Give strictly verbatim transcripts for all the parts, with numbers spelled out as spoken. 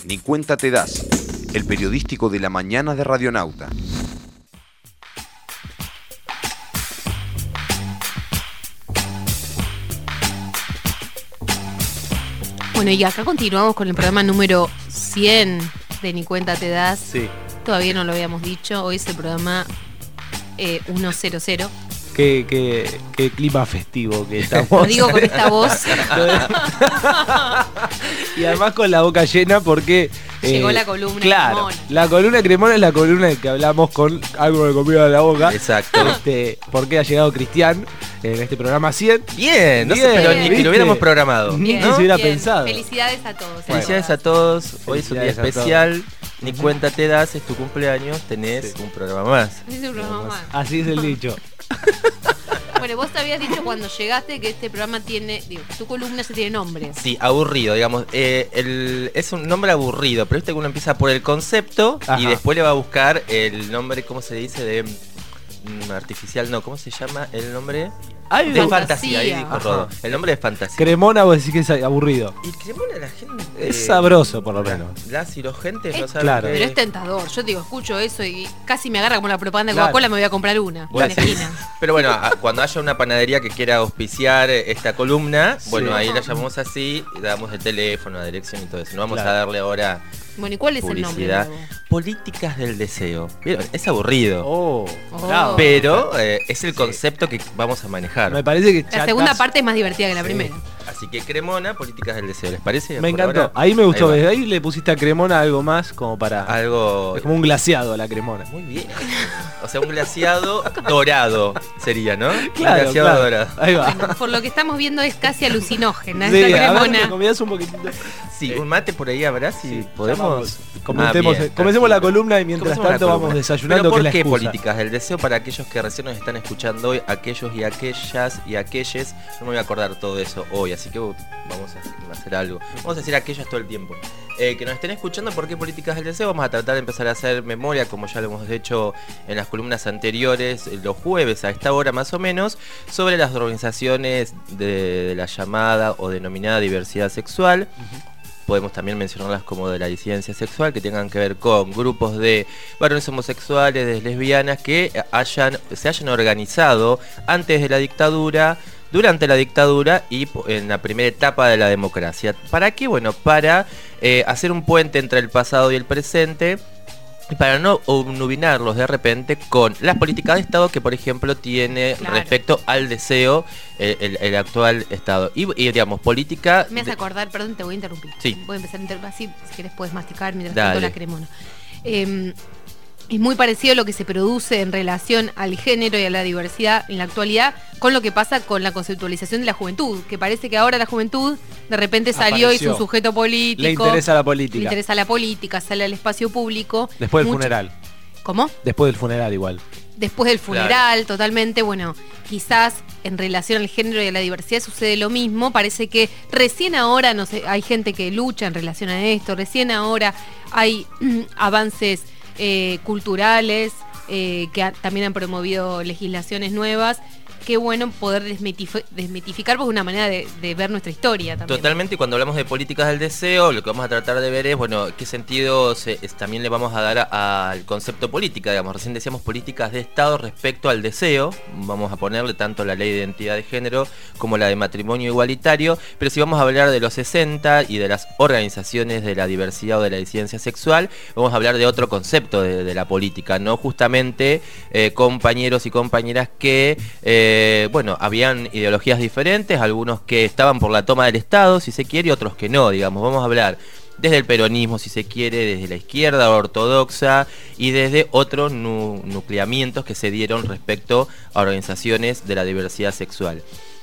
Ni cuenta te das, el periodístico de la mañana de Radionauta. Bueno, y acá continuamos con el programa número cien de Ni cuenta te das. Sí. Todavía no lo habíamos dicho, hoy es el programa eh, ciento. Qué, qué, qué clima festivo que estamos. Lo digo con esta voz. Y además con la boca llena porque... Llegó eh, la columna claro, Cremona. La columna Cremona es la columna en que hablamos con algo de comida de la boca. Exacto. Este, porque ha llegado Cristian en este programa cien. Bien, no Bien, sé, pero ni que ¿viste? lo hubiéramos programado. Ni Bien, que se hubiera bien. pensado. Felicidades a todos. Felicidades a todos. Hoy es un día Felicidades a especial. Ni cuenta te das, es tu cumpleaños, tenés Sí. un programa más. Es un programa más. Así es el dicho. Bueno, vos te habías dicho cuando llegaste que este programa tiene, digo, tu columna se tiene nombre. Sí, aburrido, digamos. Eh, el, es un nombre aburrido, pero este que uno empieza por el concepto Ajá. y después le va a buscar el nombre, ¿cómo se dice? De mm, artificial, no, ¿cómo se llama el nombre? Hay De una- fantasía, ahí Fantasía. dijo Rodo. El nombre de fantasía. Cremona vos decís que es aburrido. Y Cremona la gente... Es sabroso, por lo la- menos. Las y los gentes no Es- saben claro. qué- Pero es tentador. Yo digo, escucho eso y casi me agarra como la propaganda de Claro. Coca-Cola, me voy a comprar una. Bueno, en la esquina. Pero bueno, a- cuando haya una panadería que quiera auspiciar esta columna, Sí. bueno, ahí la llamamos así, y le damos el teléfono, la dirección y todo eso. No vamos Claro. a darle ahora Bueno, ¿y cuál es el nombre? publicidad. nuevo? Políticas del deseo. ¿Vieron? Es aburrido. Oh, Oh. bravo. Pero eh, es el concepto que vamos a manejar. Me parece que La ya segunda casi- parte es más divertida que la Sí. primera. Así que Cremona, Políticas del deseo. ¿Les parece? Me por encantó. ahora? Ahí me gustó. Ahí va. Ahí, le pusiste a Cremona algo más como para... Algo... Es como un glaseado a la Cremona. Muy bien. O sea, un glaseado dorado sería, ¿no? un Claro, glaseado claro. dorado. Ahí va. Bueno, por lo que estamos viendo es casi alucinógena Sí, esta a ver, ¿me cremona. convidás un poquitito? Sí, un mate por ahí habrá, si Sí, podemos... llamamos. Comentemos, Ah, bien, comencemos la perfecto. columna y mientras Comencemos la tanto vamos columna. desayunando. ¿Pero por que es la qué excusa. políticas del deseo? Para aquellos que recién nos están escuchando hoy, aquellos y aquellas y aquelles, no me voy a acordar todo eso hoy, así que vamos a hacer algo. Vamos a decir aquellas todo el tiempo. Eh, que nos estén escuchando, ¿por qué políticas del deseo? Vamos a tratar de empezar a hacer memoria, como ya lo hemos hecho en las columnas anteriores, eh, los jueves a esta hora más o menos, sobre las organizaciones de, de la llamada o denominada diversidad sexual. Podemos también mencionarlas como de la disidencia sexual, que tengan que ver con grupos de varones homosexuales, de lesbianas, que hayan, se hayan organizado antes de la dictadura, durante la dictadura y en la primera etapa de la democracia. ¿Para qué? Bueno, para eh, hacer un puente entre el pasado y el presente, y para no obnubilarlos de repente con las políticas de Estado que, por ejemplo, tiene Claro. respecto al deseo eh, el, el actual Estado. Y, y, digamos, política... Me hace de- acordar, perdón, te voy a interrumpir. Sí. Voy a empezar a interrumpir, así si querés puedes masticar mientras Dale. tanto la cremona. Eh, es muy parecido a lo que se produce en relación al género y a la diversidad en la actualidad con lo que pasa con la conceptualización de la juventud, que parece que ahora la juventud de repente salió y es un Apareció. sujeto político. Le interesa la Le política. interesa la política, sale al espacio público. Después del Mucho- funeral. ¿Cómo? Después del funeral igual. Después del funeral, totalmente, bueno, quizás en relación al género y a la diversidad sucede lo mismo, parece que recién ahora, no sé, hay gente que lucha en relación a esto, recién ahora hay avances eh, culturales eh, que ha- también han promovido legislaciones nuevas. Qué bueno poder desmitif- desmitificar porque es una manera de, de ver nuestra historia también. Totalmente, y cuando hablamos de políticas del deseo, lo que vamos a tratar de ver es, bueno, qué sentido se- es- también le vamos a dar a- al concepto política, digamos, recién decíamos políticas de Estado respecto al deseo, vamos a ponerle tanto la ley de identidad de género como la de matrimonio igualitario, pero si vamos a hablar de los sesenta y de las organizaciones de la diversidad o de la disidencia sexual, vamos a hablar de otro concepto de, de la política, no justamente eh, compañeros y compañeras que... Eh, Eh, bueno, habían ideologías diferentes, algunos que estaban por la toma del Estado, si se quiere, y otros que no, digamos. Vamos a hablar desde el peronismo, si se quiere, desde la izquierda ortodoxa y desde otros nu- nucleamientos que se dieron respecto a organizaciones de la diversidad sexual.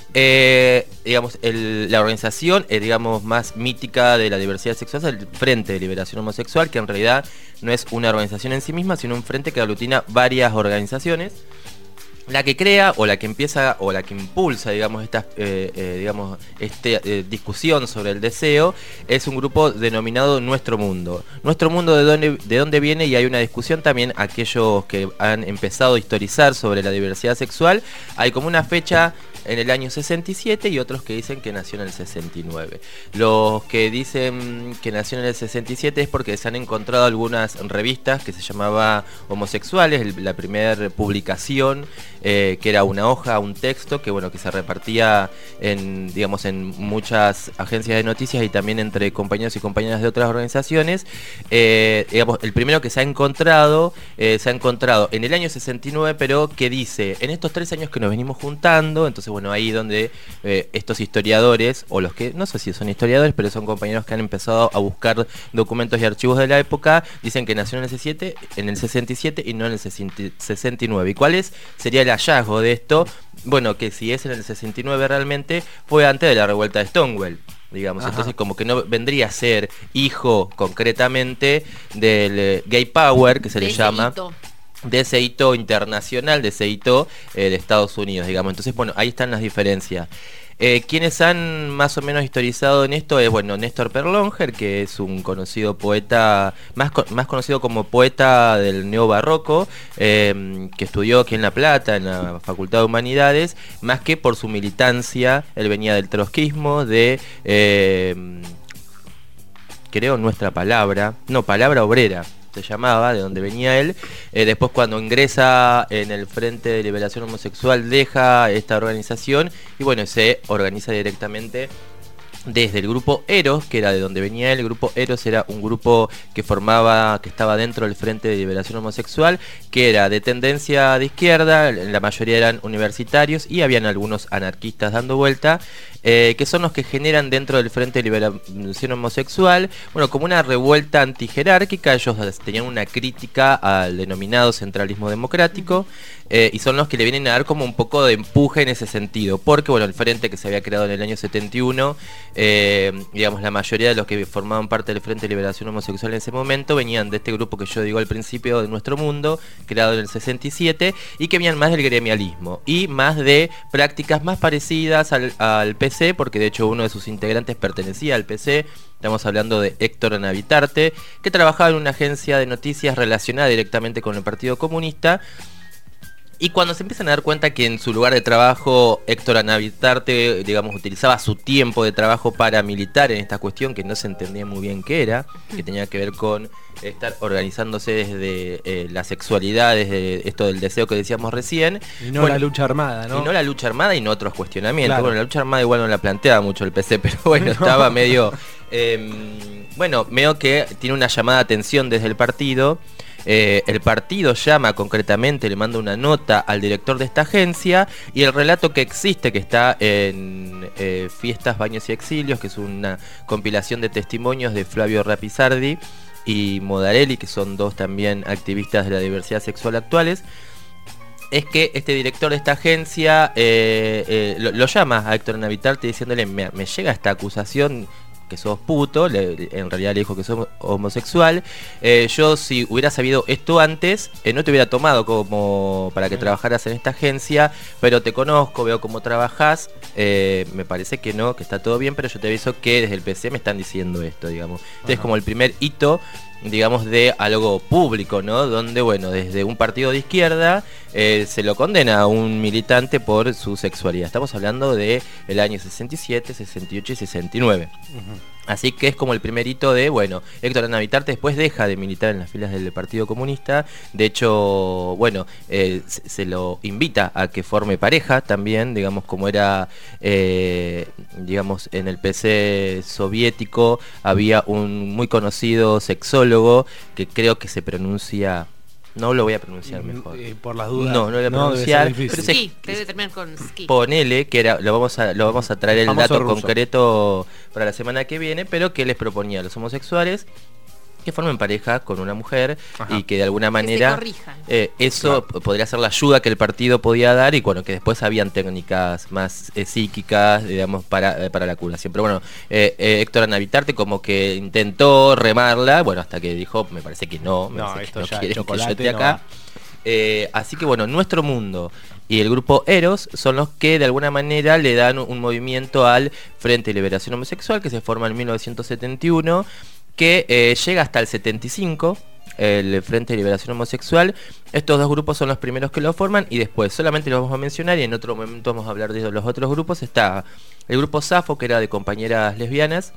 Eh, digamos, el- la organización eh, digamos, más mítica de la diversidad sexual es el Frente de Liberación Homosexual, que en realidad no es una organización en sí misma, sino un frente que aglutina varias organizaciones. La que crea o la que empieza o la que impulsa, digamos, esta eh, eh, digamos, este, eh, discusión sobre el deseo es un grupo denominado Nuestro Mundo. Nuestro Mundo, de dónde, de dónde viene, y hay una discusión también, aquellos que han empezado a historizar sobre la diversidad sexual, hay como una fecha en el año sesenta y siete y otros que dicen que nació en el sesenta y nueve. Los que dicen que nació en el sesenta y siete es porque se han encontrado algunas revistas que se llamaba Homosexuales, la primera publicación eh, que era una hoja, un texto que bueno que se repartía en digamos en muchas agencias de noticias y también entre compañeros y compañeras de otras organizaciones. Eh, digamos, el primero que se ha encontrado eh, se ha encontrado en el año sesenta y nueve, pero que dice en estos tres años que nos venimos juntando. Entonces bueno, ahí donde eh, estos historiadores, o los que no sé si son historiadores, pero son compañeros que han empezado a buscar documentos y archivos de la época, dicen que nació en el sesenta y siete, en el sesenta y siete y no en el sesenta y nueve. ¿Y cuál es? Sería el hallazgo de esto. Bueno, que si es en el sesenta y nueve realmente fue antes de la revuelta de Stonewall, digamos. Ajá. Entonces como que no vendría a ser hijo concretamente del eh, gay power, que se le llama, de ese hito internacional, de ese hito eh, de Estados Unidos, digamos. Entonces bueno, ahí están las diferencias. Eh, quienes han más o menos historizado en esto es, bueno, Néstor Perlonger, que es un conocido poeta, más, más conocido como poeta del neobarroco, eh, que estudió aquí en La Plata, en la Facultad de Humanidades, más que por su militancia. Él venía del trotskismo, de, eh, creo, Nuestra Palabra, no, Palabra Obrera se llamaba, de donde venía él. Eh, después cuando ingresa en el Frente de Liberación Homosexual deja esta organización y bueno, se organiza directamente desde el grupo Eros, que era de donde venía él. El grupo Eros era un grupo que formaba, que estaba dentro del Frente de Liberación Homosexual, que era de tendencia de izquierda, la mayoría eran universitarios y habían algunos anarquistas dando vuelta, eh, que son los que generan dentro del Frente de Liberación Homosexual, bueno, como una revuelta antijerárquica. Ellos tenían una crítica al denominado centralismo democrático, eh, y son los que le vienen a dar como un poco de empuje en ese sentido, porque bueno, el Frente que se había creado en el año setenta y uno, eh, digamos, la mayoría de los que formaban parte del Frente de Liberación Homosexual en ese momento venían de este grupo que yo digo al principio, de Nuestro Mundo, creado en el sesenta y siete, y que venían más del gremialismo y más de prácticas más parecidas al, al P C, porque de hecho uno de sus integrantes pertenecía al P C. Estamos hablando de Héctor Navitarte, que trabajaba en una agencia de noticias relacionada directamente con el Partido Comunista. Y cuando se empiezan a dar cuenta que en su lugar de trabajo Héctor Navitarte, digamos, utilizaba su tiempo de trabajo para militar en esta cuestión que no se entendía muy bien qué era, que tenía que ver con estar organizándose desde eh, la sexualidad, desde esto del deseo que decíamos recién. Y no bueno, la lucha armada, ¿no? Y no la lucha armada y no otros cuestionamientos. Claro. Bueno, la lucha armada igual no la planteaba mucho el P C, pero bueno, no. estaba medio... Eh, bueno, veo que tiene una llamada de atención desde el partido. Eh, el partido llama concretamente, le manda una nota al director de esta agencia, y el relato que existe, que está en eh, Fiestas, Baños y Exilios, que es una compilación de testimonios de Flavio Rapizardi y Modarelli, que son dos también activistas de la diversidad sexual actuales, es que este director de esta agencia eh, eh, lo, lo llama a Héctor Navitarte diciéndole: me, me llega esta acusación que sos puto, le, en realidad le dijo que sos homosexual, eh, yo si hubiera sabido esto antes, eh, no te hubiera tomado como para que trabajaras en esta agencia, pero te conozco, veo cómo trabajás, eh, me parece que no, que está todo bien, pero yo te aviso que desde el P C me están diciendo esto, digamos. Entonces, ajá, como el primer hito, digamos, de algo público, ¿no? Donde, bueno, desde un partido de izquierda eh, se lo condena a un militante por su sexualidad. Estamos hablando de el año sesenta y siete, sesenta y ocho y sesenta y nueve. Uh-huh. Así que es como el primer hito de, bueno, Héctor Navitarte después deja de militar en las filas del Partido Comunista. De hecho, bueno, eh, se, se lo invita a que forme pareja también, digamos, como era, eh, digamos, en el P C soviético había un muy conocido sexólogo que creo que se pronuncia... No lo voy a pronunciar mejor. Eh, por las dudas. No, no lo voy a pronunciar. No, pero ski, debe terminar con ski. Ponele que era, lo vamos a, lo vamos a traer el, el dato ruso. concreto para la semana que viene, pero que les proponía a los homosexuales que formen pareja con una mujer. Ajá. Y que de alguna manera eh, eso claro. podría ser la ayuda que el partido podía dar, y bueno, que después habían técnicas más eh, psíquicas, digamos, para, eh, para la curación. Pero bueno, eh, eh, Héctor Navitarte como que intentó remarla, bueno, hasta que dijo, me parece que no, me no, parece esto que no ya quieren que yo esté acá. No. Eh, así que bueno, Nuestro Mundo y el grupo Eros son los que de alguna manera le dan un movimiento al Frente de Liberación Homosexual, que se forma en mil novecientos setenta y uno, que eh, llega hasta el setenta y cinco, el Frente de Liberación Homosexual. Estos dos grupos son los primeros que lo forman y después solamente los vamos a mencionar y en otro momento vamos a hablar de los otros grupos. Está el grupo Safo, que era de compañeras lesbianas,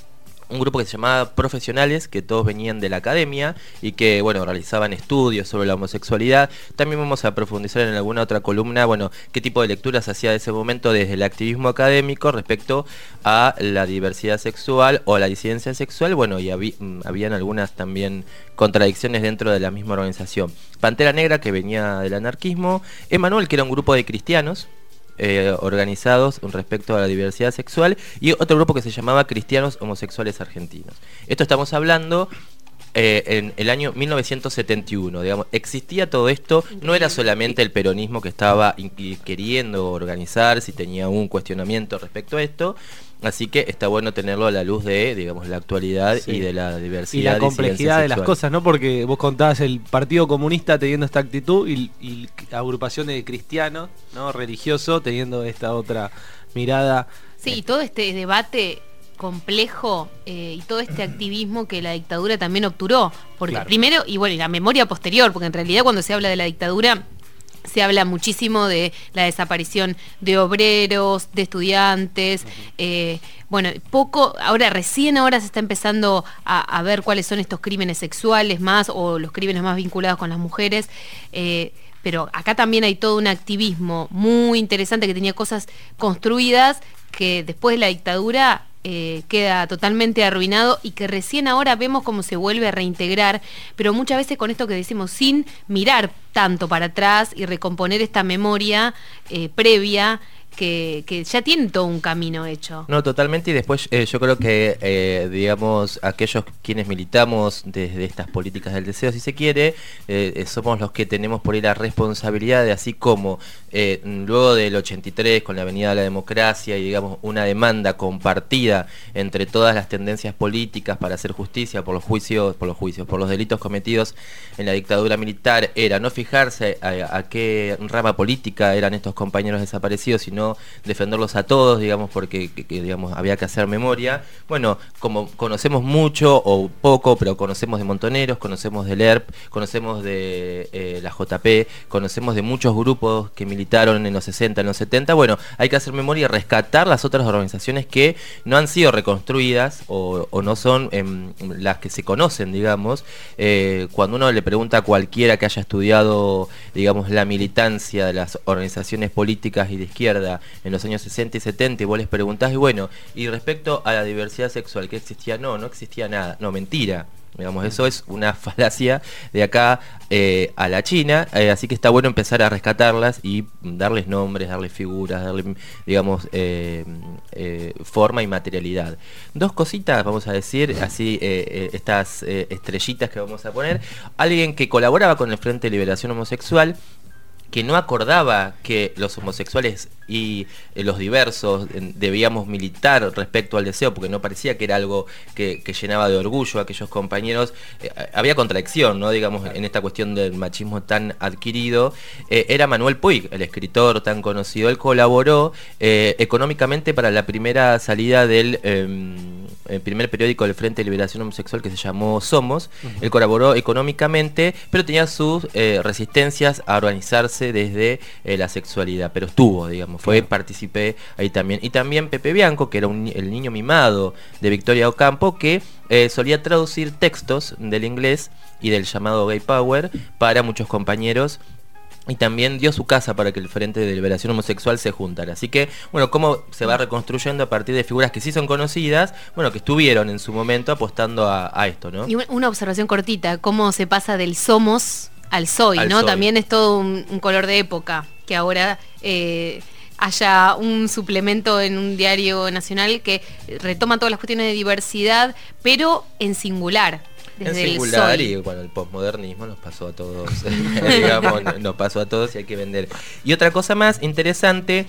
un grupo que se llamaba Profesionales, que todos venían de la academia y que, bueno, realizaban estudios sobre la homosexualidad. También vamos a profundizar en alguna otra columna, bueno, qué tipo de lecturas hacía de ese momento desde el activismo académico respecto a la diversidad sexual o la disidencia sexual. Bueno, y habí, habían algunas también contradicciones dentro de la misma organización. Pantera Negra, que venía del anarquismo. Emanuel, que era un grupo de cristianos Eh, organizados respecto a la diversidad sexual, y otro grupo que se llamaba Cristianos Homosexuales Argentinos. Esto estamos hablando eh, en el año mil novecientos setenta y uno, digamos, existía todo esto, no era solamente el peronismo que estaba queriendo organizarse y tenía un cuestionamiento respecto a esto. Así que está bueno tenerlo a la luz de, digamos, la actualidad sí. y de la diversidad. Y la complejidad de las cosas, ¿no? Porque vos contabas el Partido Comunista teniendo esta actitud y, y agrupaciones de cristianos, ¿no? Religiosos teniendo esta otra mirada. Sí, y todo este debate complejo eh, y todo este activismo que la dictadura también obturó. Porque claro. primero, y bueno, y la memoria posterior, porque en realidad cuando se habla de la dictadura se habla muchísimo de la desaparición de obreros, de estudiantes, uh-huh. eh, bueno, poco, ahora recién ahora se está empezando a, a ver cuáles son estos crímenes sexuales más, o los crímenes más vinculados con las mujeres, eh, pero acá también hay todo un activismo muy interesante que tenía cosas construidas que después de la dictadura Eh, queda totalmente arruinado y que recién ahora vemos cómo se vuelve a reintegrar, pero muchas veces con esto que decimos, sin mirar tanto para atrás y recomponer esta memoria eh, previa que, que ya tiene todo un camino hecho. No, totalmente, y después eh, yo creo que, eh, digamos, aquellos quienes militamos desde estas políticas del deseo, si se quiere, eh, somos los que tenemos por ahí la responsabilidad de, así como eh, luego del ochenta y tres, con la Avenida de la Democracia y, digamos, una demanda compartida entre todas las tendencias políticas para hacer justicia por los juicios, por los juicios, por los delitos cometidos en la dictadura militar, era no fijarse a, a qué rama política eran estos compañeros desaparecidos, sino defenderlos a todos, digamos, porque que, que, digamos, había que hacer memoria. Bueno, como conocemos mucho o poco, pero conocemos de Montoneros, conocemos del E R P, conocemos de eh, la J P, conocemos de muchos grupos que militaron en los sesenta, en los setenta, bueno, hay que hacer memoria y rescatar las otras organizaciones que no han sido reconstruidas o, o no son eh, las que se conocen, digamos. Eh, cuando uno le pregunta a cualquiera que haya estudiado, digamos, la militancia de las organizaciones políticas y de izquierda en los años sesenta y setenta, y vos les preguntás, y bueno, y respecto a la diversidad sexual, ¿qué existía? No, no existía nada, no, mentira. Digamos, eso es una falacia de acá eh, a la China, eh, así que está bueno empezar a rescatarlas y darles nombres, darles figuras, darles, digamos, eh, eh, forma y materialidad. Dos cositas, vamos a decir, así, eh, eh, estas eh, estrellitas que vamos a poner. Alguien que colaboraba con el Frente de Liberación Homosexual, que no acordaba que los homosexuales y eh, los diversos eh, debíamos militar respecto al deseo, porque no parecía que era algo que, que llenaba de orgullo a aquellos compañeros. Eh, había contradicción, ¿no? Digamos, en esta cuestión del machismo tan adquirido. Eh, era Manuel Puig, el escritor tan conocido. Él colaboró eh, económicamente para la primera salida del eh, el primer periódico del Frente de Liberación Homosexual, que se llamó Somos. Uh-huh. Él colaboró económicamente, pero tenía sus eh, resistencias a organizarse desde eh, la sexualidad, pero estuvo, digamos, fue, participé ahí también. Y también Pepe Bianco, que era un, el niño mimado de Victoria Ocampo, que eh, solía traducir textos del inglés y del llamado Gay Power para muchos compañeros, y también dio su casa para que el Frente de Liberación Homosexual se juntara. Así que, bueno, cómo se va reconstruyendo a partir de figuras que sí son conocidas, bueno, que estuvieron en su momento apostando a, a esto, ¿no? Y una observación cortita, cómo se pasa del Somos al Soy, al ¿no? Soy. También es todo un, un color de época, que ahora eh, haya un suplemento en un diario nacional que retoma todas las cuestiones de diversidad, pero en singular. Desde en singular, y bueno, el posmodernismo nos pasó a todos, digamos, nos pasó a todos y hay que vender. Y otra cosa más interesante,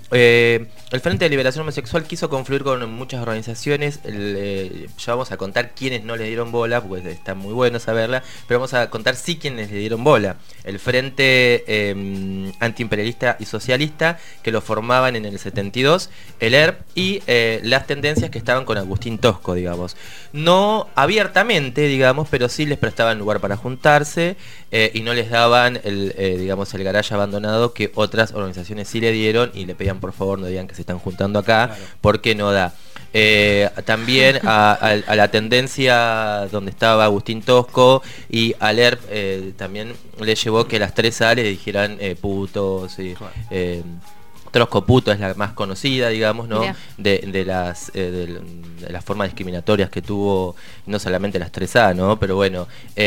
Eh, el Frente de Liberación Homosexual quiso confluir con muchas organizaciones. El, eh, ya vamos a contar quiénes no le dieron bola, porque está muy bueno saberla, pero vamos a contar sí quiénes le dieron bola. El Frente eh, Antiimperialista y Socialista, que lo formaban en el setenta y dos, el E R P y eh, las tendencias que estaban con Agustín Tosco, digamos. No abiertamente, digamos, pero sí les prestaban lugar para juntarse eh, y no les daban el, eh, digamos, el garaje abandonado que otras organizaciones sí le dieron y le pedían por favor no digan que se están juntando acá, claro, porque no da. Eh, también a, a, a la tendencia donde estaba Agustín Tosco y al E R P eh, también le llevó que las tres A le dijeran eh, putos y, claro. eh, Trosco puto es la más conocida, digamos, ¿no? De, de las eh, de, de las formas discriminatorias que tuvo, no solamente las tres A, ¿no? Pero bueno,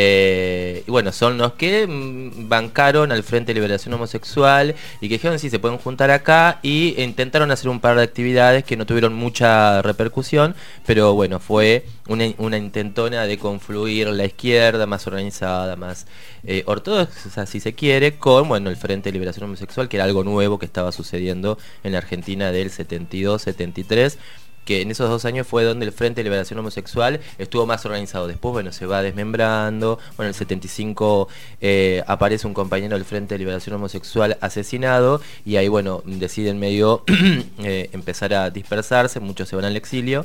eh, y bueno, son los que mm, bancaron al Frente de Liberación Homosexual y que dijeron sí, se pueden juntar acá y intentaron hacer un par de actividades que no tuvieron mucha repercusión, pero bueno, fue una, una intentona de confluir la izquierda más organizada, más eh, ortodoxa, si se quiere, con, bueno, el Frente de Liberación Homosexual, que era algo nuevo que estaba sucediendo en la Argentina del setenta y dos setenta y tres, que en esos dos años fue donde el Frente de Liberación Homosexual estuvo más organizado. Después, bueno, se va desmembrando. Bueno, en el setenta y cinco eh, aparece un compañero del Frente de Liberación Homosexual asesinado y ahí, bueno, deciden medio eh, empezar a dispersarse, muchos se van al exilio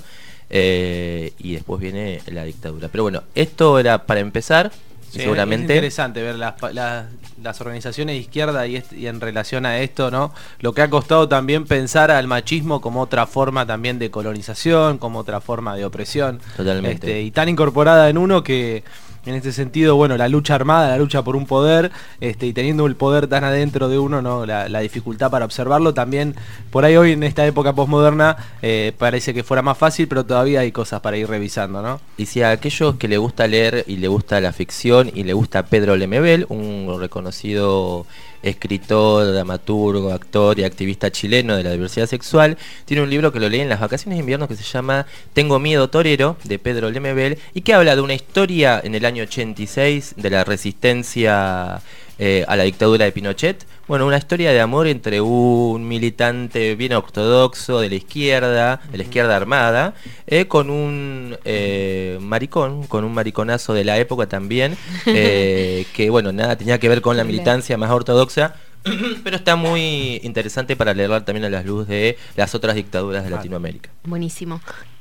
eh, y después viene la dictadura. Pero bueno, esto era para empezar. Sí, seguramente. Es interesante ver las, las, las organizaciones de izquierda y, y en relación a esto, ¿no? Lo que ha costado también pensar al machismo como otra forma también de colonización, como otra forma de opresión. Totalmente. Este, y tan incorporada en uno que en este sentido, bueno, la lucha armada, la lucha por un poder, este, y teniendo el poder tan adentro de uno, ¿no? La, la dificultad para observarlo, también por ahí hoy en esta época posmoderna eh, parece que fuera más fácil, pero todavía hay cosas para ir revisando, ¿no? Y si a aquellos que le gusta leer y le gusta la ficción y le gusta Pedro Lemebel, un reconocido escritor, dramaturgo, actor y activista chileno de la diversidad sexual, tiene un libro que lo leí en las vacaciones de invierno que se llama Tengo miedo torero, de Pedro Lemebel, y que habla de una historia en el año ochenta y seis de la resistencia eh, a la dictadura de Pinochet. Bueno, una historia de amor entre un militante bien ortodoxo de la izquierda, de la izquierda armada, eh, con un eh, maricón, con un mariconazo de la época también, eh, que bueno, nada tenía que ver con la militancia más ortodoxa, pero está muy interesante para leerla también a la luz de las otras dictaduras de Latinoamérica. Buenísimo.